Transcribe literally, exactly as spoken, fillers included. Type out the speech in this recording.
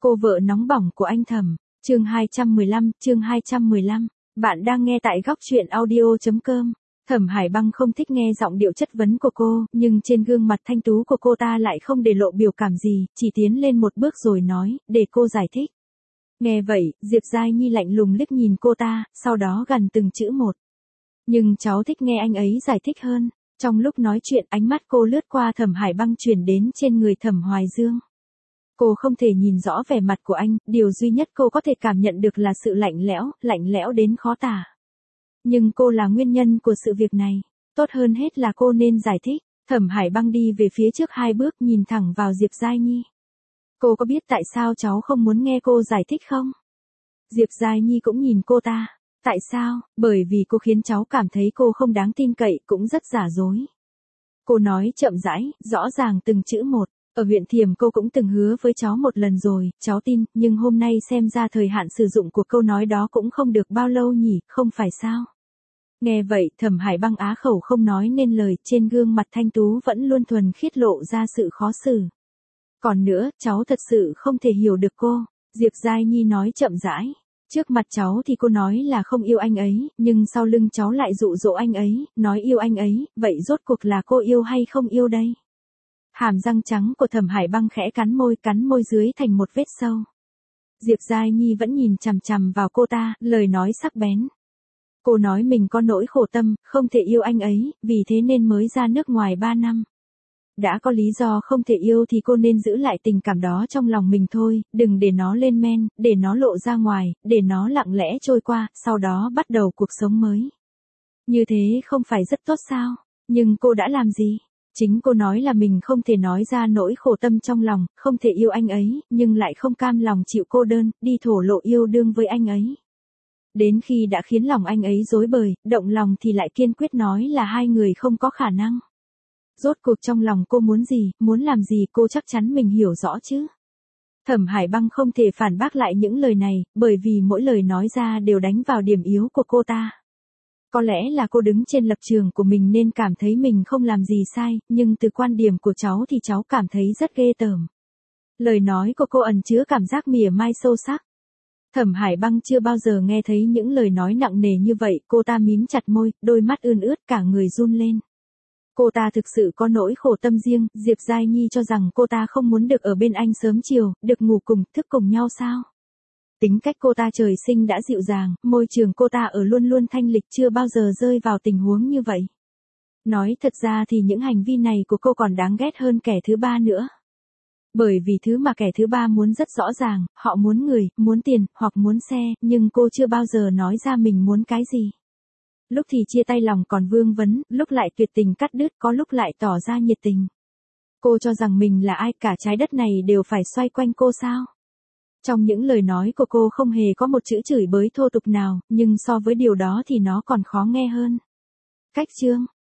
Cô vợ nóng bỏng của anh Thẩm, chương hai trăm mười lăm, chương hai trăm mười lăm. Bạn đang nghe tại góc truyện audio chấm com. Thẩm Hải Băng không thích nghe giọng điệu chất vấn của cô, nhưng trên gương mặt thanh tú của cô ta lại không để lộ biểu cảm gì, chỉ tiến lên một bước rồi nói, để cô giải thích. Nghe vậy, Diệp Giai Nhi lạnh lùng liếc nhìn cô ta, sau đó gằn từng chữ một. Nhưng cháu thích nghe anh ấy giải thích hơn. Trong lúc nói chuyện, ánh mắt cô lướt qua Thẩm Hải Băng chuyển đến trên người Thẩm Hoài Dương. Cô không thể nhìn rõ vẻ mặt của anh, điều duy nhất cô có thể cảm nhận được là sự lạnh lẽo, lạnh lẽo đến khó tả. Nhưng cô là nguyên nhân của sự việc này. Tốt hơn hết là cô nên giải thích. Thẩm Hải Băng đi về phía trước hai bước, nhìn thẳng vào Diệp Giai Nhi. Cô có biết tại sao cháu không muốn nghe cô giải thích không? Diệp Giai Nhi cũng nhìn cô ta. Tại sao? Bởi vì cô khiến cháu cảm thấy cô không đáng tin cậy, cũng rất giả dối. Cô nói chậm rãi, rõ ràng từng chữ một. Ở huyện Thiểm cô cũng từng hứa với cháu một lần rồi, cháu tin, nhưng hôm nay xem ra thời hạn sử dụng của câu nói đó cũng không được bao lâu nhỉ, không phải sao? Nghe vậy, Thẩm Hải Băng á khẩu không nói nên lời, trên gương mặt thanh tú vẫn luôn thuần khiết lộ ra sự khó xử. Còn nữa, cháu thật sự không thể hiểu được cô, Diệp Giai Nhi nói chậm rãi. Trước mặt cháu thì cô nói là không yêu anh ấy, nhưng sau lưng cháu lại dụ dỗ anh ấy, nói yêu anh ấy, vậy rốt cuộc là cô yêu hay không yêu đây? Hàm răng trắng của Thẩm Hải Băng khẽ cắn môi, cắn môi dưới thành một vết sâu. Diệp Giai Nhi vẫn nhìn chằm chằm vào cô ta, lời nói sắc bén. Cô nói mình có nỗi khổ tâm, không thể yêu anh ấy, vì thế nên mới ra nước ngoài ba năm. Đã có lý do không thể yêu thì cô nên giữ lại tình cảm đó trong lòng mình thôi, đừng để nó lên men, để nó lộ ra ngoài, để nó lặng lẽ trôi qua, sau đó bắt đầu cuộc sống mới. Như thế không phải rất tốt sao? Nhưng cô đã làm gì? Chính cô nói là mình không thể nói ra nỗi khổ tâm trong lòng, không thể yêu anh ấy, nhưng lại không cam lòng chịu cô đơn, đi thổ lộ yêu đương với anh ấy. Đến khi đã khiến lòng anh ấy rối bời, động lòng thì lại kiên quyết nói là hai người không có khả năng. Rốt cuộc trong lòng cô muốn gì, muốn làm gì cô chắc chắn mình hiểu rõ chứ. Thẩm Hải Băng không thể phản bác lại những lời này, bởi vì mỗi lời nói ra đều đánh vào điểm yếu của cô ta. Có lẽ là cô đứng trên lập trường của mình nên cảm thấy mình không làm gì sai, nhưng từ quan điểm của cháu thì cháu cảm thấy rất ghê tởm. Lời nói của cô ẩn chứa cảm giác mỉa mai sâu sắc. Thẩm Hải Băng chưa bao giờ nghe thấy những lời nói nặng nề như vậy, cô ta mím chặt môi, đôi mắt ươn ướt, cả người run lên. Cô ta thực sự có nỗi khổ tâm riêng, Diệp Giai Nhi cho rằng cô ta không muốn được ở bên anh sớm chiều, được ngủ cùng, thức cùng nhau sao? Tính cách cô ta trời sinh đã dịu dàng, môi trường cô ta ở luôn luôn thanh lịch, chưa bao giờ rơi vào tình huống như vậy. Nói thật ra thì những hành vi này của cô còn đáng ghét hơn kẻ thứ ba nữa. Bởi vì thứ mà kẻ thứ ba muốn rất rõ ràng, họ muốn người, muốn tiền, hoặc muốn xe, nhưng cô chưa bao giờ nói ra mình muốn cái gì. Lúc thì chia tay lòng còn vương vấn, lúc lại tuyệt tình cắt đứt, có lúc lại tỏ ra nhiệt tình. Cô cho rằng mình là ai, cả trái đất này đều phải xoay quanh cô sao? Trong những lời nói của cô không hề có một chữ chửi bới thô tục nào, nhưng so với điều đó thì nó còn khó nghe hơn. Cách chương,